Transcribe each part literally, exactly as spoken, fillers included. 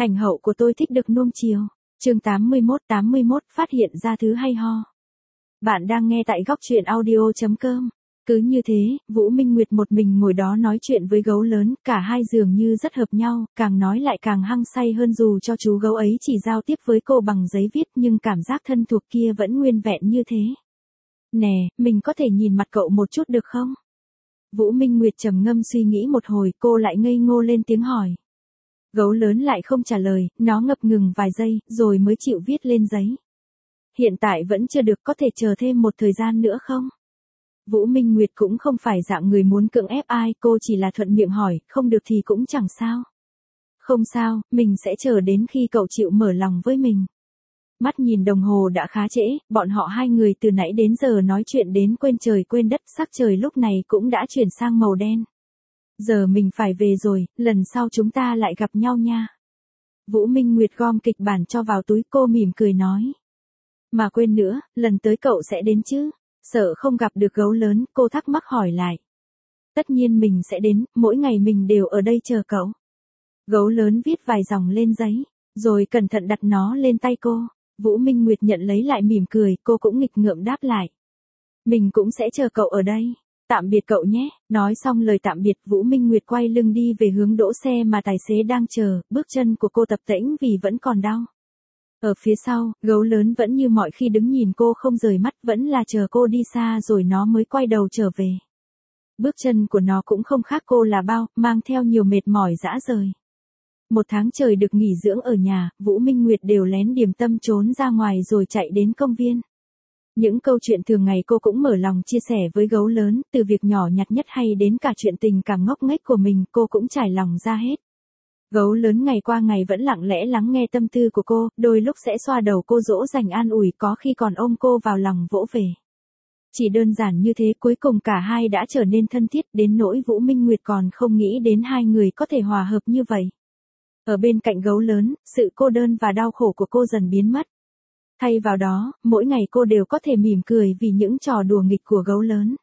Ảnh hậu của tôi thích được nuông chiều. Chương tám mươi mốt tám mươi mốt phát hiện ra thứ hay ho. Bạn đang nghe tại góc truyện audio chấm com. Cứ như thế, Vũ Minh Nguyệt một mình ngồi đó nói chuyện với gấu lớn, cả hai dường như rất hợp nhau, càng nói lại càng hăng say hơn dù cho chú gấu ấy chỉ giao tiếp với cô bằng giấy viết nhưng cảm giác thân thuộc kia vẫn nguyên vẹn như thế. Nè, mình có thể nhìn mặt cậu một chút được không? Vũ Minh Nguyệt trầm ngâm suy nghĩ một hồi, cô lại ngây ngô lên tiếng hỏi. Gấu lớn lại không trả lời, nó ngập ngừng vài giây, rồi mới chịu viết lên giấy. Hiện tại vẫn chưa được, có thể chờ thêm một thời gian nữa không? Vũ Minh Nguyệt cũng không phải dạng người muốn cưỡng ép ai, cô chỉ là thuận miệng hỏi, không được thì cũng chẳng sao. Không sao, mình sẽ chờ đến khi cậu chịu mở lòng với mình. Mắt nhìn đồng hồ đã khá trễ, bọn họ hai người từ nãy đến giờ nói chuyện đến quên trời quên đất, sắc trời lúc này cũng đã chuyển sang màu đen. Giờ mình phải về rồi, lần sau chúng ta lại gặp nhau nha. Vũ Minh Nguyệt gom kịch bản cho vào túi, cô mỉm cười nói. Mà quên nữa, lần tới cậu sẽ đến chứ? Sợ không gặp được gấu lớn, cô thắc mắc hỏi lại. Tất nhiên mình sẽ đến, mỗi ngày mình đều ở đây chờ cậu. Gấu lớn viết vài dòng lên giấy, rồi cẩn thận đặt nó lên tay cô. Vũ Minh Nguyệt nhận lấy lại mỉm cười, cô cũng nghịch ngợm đáp lại. Mình cũng sẽ chờ cậu ở đây. Tạm biệt cậu nhé. Nói xong lời tạm biệt, Vũ Minh Nguyệt quay lưng đi về hướng đỗ xe mà tài xế đang chờ, bước chân của cô tập tễnh vì vẫn còn đau. Ở phía sau, gấu lớn vẫn như mọi khi đứng nhìn cô không rời mắt, vẫn là chờ cô đi xa rồi nó mới quay đầu trở về. Bước chân của nó cũng không khác cô là bao, mang theo nhiều mệt mỏi dã rời. Một tháng trời được nghỉ dưỡng ở nhà, Vũ Minh Nguyệt đều lén điềm tâm trốn ra ngoài rồi chạy đến công viên. Những câu chuyện thường ngày cô cũng mở lòng chia sẻ với gấu lớn, từ việc nhỏ nhặt nhất hay đến cả chuyện tình cảm ngốc nghếch của mình, cô cũng trải lòng ra hết. Gấu lớn ngày qua ngày vẫn lặng lẽ lắng nghe tâm tư của cô, đôi lúc sẽ xoa đầu cô dỗ dành an ủi, có khi còn ôm cô vào lòng vỗ về. Chỉ đơn giản như thế cuối cùng cả hai đã trở nên thân thiết đến nỗi Vũ Minh Nguyệt còn không nghĩ đến hai người có thể hòa hợp như vậy. Ở bên cạnh gấu lớn, sự cô đơn và đau khổ của cô dần biến mất. Thay vào đó, mỗi ngày cô đều có thể mỉm cười vì những trò đùa nghịch của gấu lớn.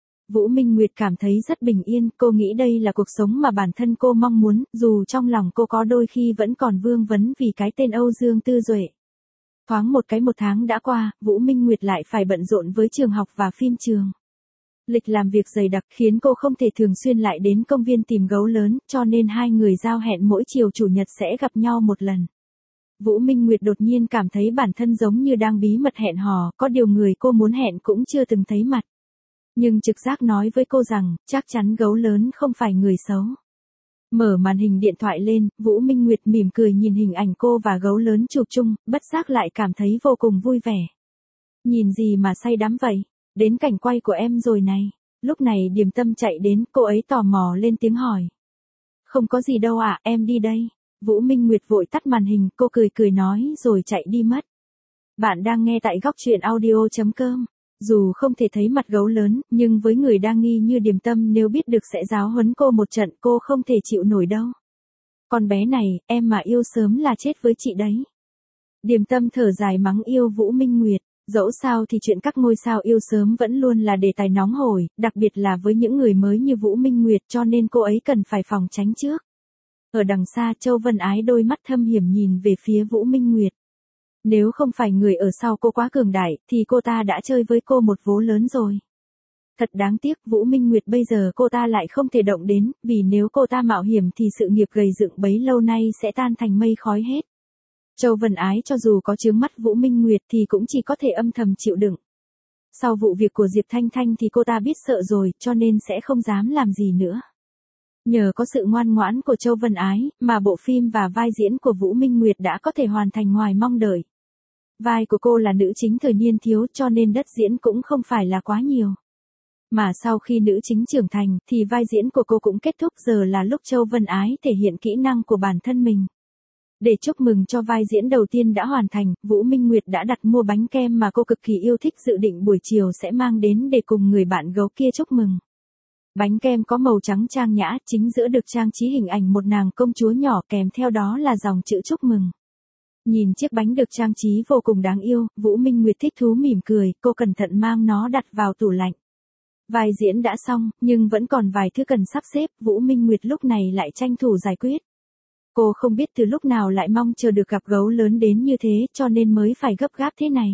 Vũ Minh Nguyệt cảm thấy rất bình yên, cô nghĩ đây là cuộc sống mà bản thân cô mong muốn, dù trong lòng cô có đôi khi vẫn còn vương vấn vì cái tên Âu Dương Tư Duệ. Thoáng một cái một tháng đã qua, Vũ Minh Nguyệt lại phải bận rộn với trường học và phim trường. Lịch làm việc dày đặc khiến cô không thể thường xuyên lại đến công viên tìm gấu lớn, cho nên hai người giao hẹn mỗi chiều chủ nhật sẽ gặp nhau một lần. Vũ Minh Nguyệt đột nhiên cảm thấy bản thân giống như đang bí mật hẹn hò, có điều người cô muốn hẹn cũng chưa từng thấy mặt. Nhưng trực giác nói với cô rằng, chắc chắn gấu lớn không phải người xấu. Mở màn hình điện thoại lên, Vũ Minh Nguyệt mỉm cười nhìn hình ảnh cô và gấu lớn chụp chung, bất giác lại cảm thấy vô cùng vui vẻ. Nhìn gì mà say đắm vậy? Đến cảnh quay của em rồi này. Lúc này Điềm Tâm chạy đến, cô ấy tò mò lên tiếng hỏi. Không có gì đâu ạ, à, em đi đây. Vũ Minh Nguyệt vội tắt màn hình, cô cười cười nói rồi chạy đi mất. Bạn đang nghe tại góc truyện audio chấm com. Dù không thể thấy mặt gấu lớn, nhưng với người đa nghi như Điềm Tâm nếu biết được sẽ giáo huấn cô một trận cô không thể chịu nổi đâu. Con bé này, em mà yêu sớm là chết với chị đấy. Điềm Tâm thở dài mắng yêu Vũ Minh Nguyệt. Dẫu sao thì chuyện các ngôi sao yêu sớm vẫn luôn là đề tài nóng hổi, đặc biệt là với những người mới như Vũ Minh Nguyệt, cho nên cô ấy cần phải phòng tránh trước. Ở đằng xa, Châu Vân Ái đôi mắt thâm hiểm nhìn về phía Vũ Minh Nguyệt. Nếu không phải người ở sau cô quá cường đại, thì cô ta đã chơi với cô một vố lớn rồi. Thật đáng tiếc, Vũ Minh Nguyệt bây giờ cô ta lại không thể động đến, vì nếu cô ta mạo hiểm thì sự nghiệp gầy dựng bấy lâu nay sẽ tan thành mây khói hết. Châu Vân Ái cho dù có chướng mắt Vũ Minh Nguyệt thì cũng chỉ có thể âm thầm chịu đựng. Sau vụ việc của Diệp Thanh Thanh thì cô ta biết sợ rồi, cho nên sẽ không dám làm gì nữa. Nhờ có sự ngoan ngoãn của Châu Vân Ái, mà bộ phim và vai diễn của Vũ Minh Nguyệt đã có thể hoàn thành ngoài mong đợi. Vai của cô là nữ chính thời niên thiếu cho nên đất diễn cũng không phải là quá nhiều. Mà sau khi nữ chính trưởng thành, thì vai diễn của cô cũng kết thúc, giờ là lúc Châu Vân Ái thể hiện kỹ năng của bản thân mình. Để chúc mừng cho vai diễn đầu tiên đã hoàn thành, Vũ Minh Nguyệt đã đặt mua bánh kem mà cô cực kỳ yêu thích, dự định buổi chiều sẽ mang đến để cùng người bạn gấu kia chúc mừng. Bánh kem có màu trắng trang nhã, chính giữa được trang trí hình ảnh một nàng công chúa nhỏ, kèm theo đó là dòng chữ chúc mừng. Nhìn chiếc bánh được trang trí vô cùng đáng yêu, Vũ Minh Nguyệt thích thú mỉm cười, cô cẩn thận mang nó đặt vào tủ lạnh. Vai diễn đã xong, nhưng vẫn còn vài thứ cần sắp xếp, Vũ Minh Nguyệt lúc này lại tranh thủ giải quyết. Cô không biết từ lúc nào lại mong chờ được gặp gấu lớn đến như thế cho nên mới phải gấp gáp thế này.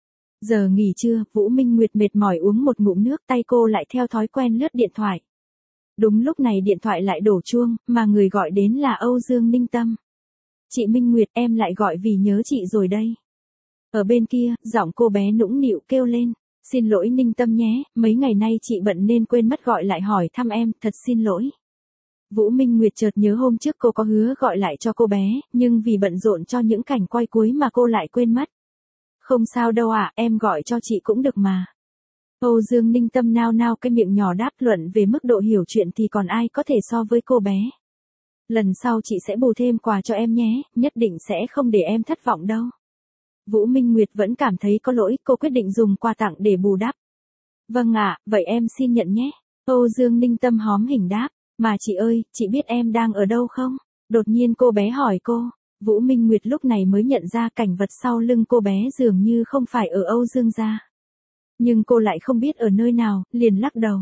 Giờ nghỉ trưa, Vũ Minh Nguyệt mệt mỏi uống một ngụm nước, tay cô lại theo thói quen lướt điện thoại. Đúng lúc này điện thoại lại đổ chuông, mà người gọi đến là Âu Dương Ninh Tâm. Chị Minh Nguyệt, em lại gọi vì nhớ chị rồi đây. Ở bên kia, giọng cô bé nũng nịu kêu lên. Xin lỗi Ninh Tâm nhé, mấy ngày nay chị bận nên quên mất gọi lại hỏi thăm em, thật xin lỗi. Vũ Minh Nguyệt chợt nhớ hôm trước cô có hứa gọi lại cho cô bé, nhưng vì bận rộn cho những cảnh quay cuối mà cô lại quên mất. Không sao đâu ạ, à, em gọi cho chị cũng được mà. Âu Dương Ninh Tâm nao nao cái miệng nhỏ đáp, luận về mức độ hiểu chuyện thì còn ai có thể so với cô bé. Lần sau chị sẽ bù thêm quà cho em nhé, nhất định sẽ không để em thất vọng đâu. Vũ Minh Nguyệt vẫn cảm thấy có lỗi, cô quyết định dùng quà tặng để bù đắp. Vâng ạ, à, vậy em xin nhận nhé. Âu Dương Ninh Tâm hóm hỉnh đáp. Mà chị ơi, chị biết em đang ở đâu không? Đột nhiên cô bé hỏi cô. Vũ Minh Nguyệt lúc này mới nhận ra cảnh vật sau lưng cô bé dường như không phải ở Âu Dương gia. Nhưng cô lại không biết ở nơi nào, liền lắc đầu.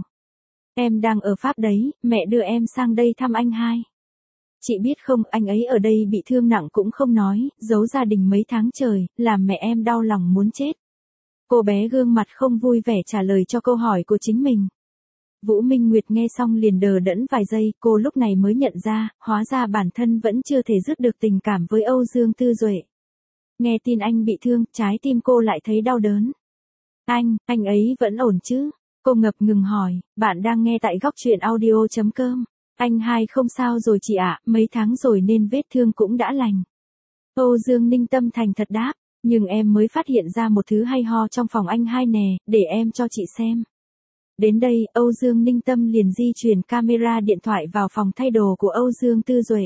Em đang ở Pháp đấy, mẹ đưa em sang đây thăm anh hai. Chị biết không, anh ấy ở đây bị thương nặng cũng không nói, giấu gia đình mấy tháng trời, làm mẹ em đau lòng muốn chết. Cô bé gương mặt không vui vẻ trả lời cho câu hỏi của chính mình. Vũ Minh Nguyệt nghe xong liền đờ đẫn vài giây, cô lúc này mới nhận ra, hóa ra bản thân vẫn chưa thể dứt được tình cảm với Âu Dương Tư Duệ. Nghe tin anh bị thương, trái tim cô lại thấy đau đớn. Anh, anh ấy vẫn ổn chứ? Cô ngập ngừng hỏi, bạn đang nghe tại góc truyện audio chấm com. Anh hai không sao rồi chị ạ, mấy tháng rồi nên vết thương cũng đã lành. Âu Dương Ninh Tâm thành thật đáp, nhưng em mới phát hiện ra một thứ hay ho trong phòng anh hai nè, để em cho chị xem. Đến đây, Âu Dương Ninh Tâm liền di chuyển camera điện thoại vào phòng thay đồ của Âu Dương Tư Duệ.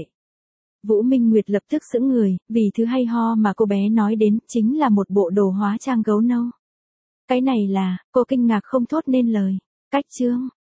Vũ Minh Nguyệt lập tức sững người, vì thứ hay ho mà cô bé nói đến chính là một bộ đồ hóa trang gấu nâu. Cái này là, cô kinh ngạc không thốt nên lời. Cách chương